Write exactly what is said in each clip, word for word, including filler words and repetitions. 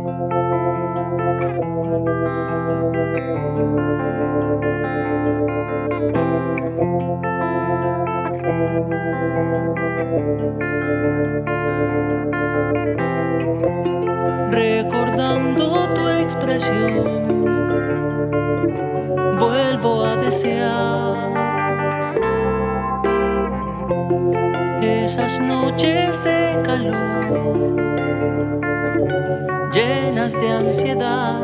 Recordando tu expresión, vuelvo a desear esas noches de calor llenas de ansiedad,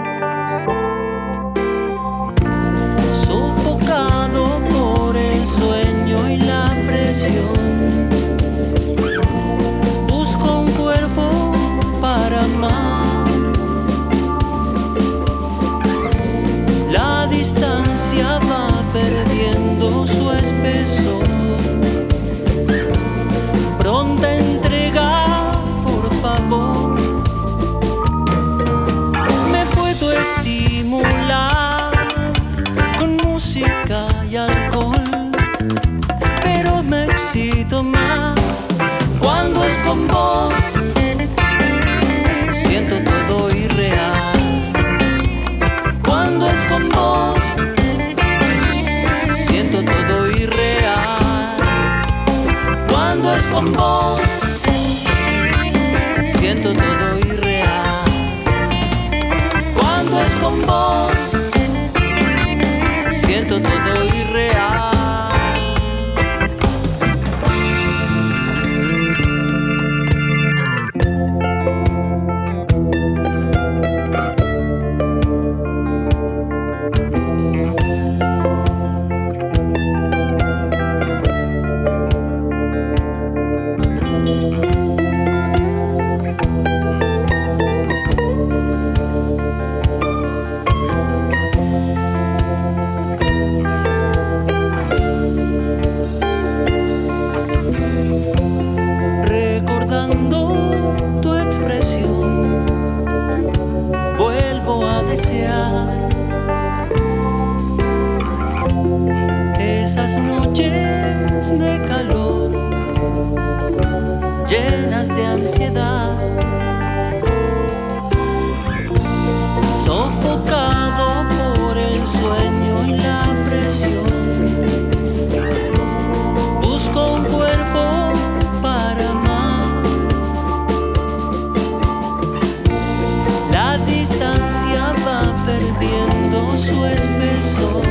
sofocado por el sueño y la presión. Busco un cuerpo para amar. La distancia va perdiendo su espesor. Pronta entrega, por favor. Me puedo estimular con música y alcohol, pero me excito más cuando es con vos. Siento todo irreal cuando es con vos. Siento todo irreal cuando es con vos. Siento todo irreal cuando es con vos. Siento todo irreal. Esas noches de calor llenas de ansiedad, sofocado por el sueño y la presión. Busco un cuerpo para amar. La distancia va perdiendo su espesor.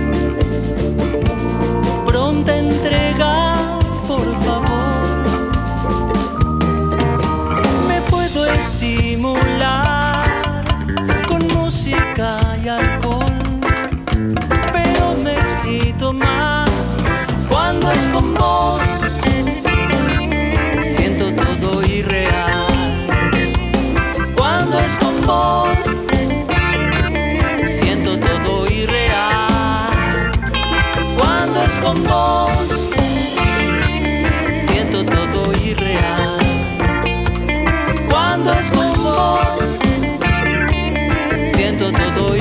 Pronta entrega, por favor. Me puedo estimular con música y alcohol, pero me excito más cuando es con vos. Siento todo irreal cuando es con vos. Siento todo irreal cuando es con vos. Siento todo irreal cuando es con vos. Siento todo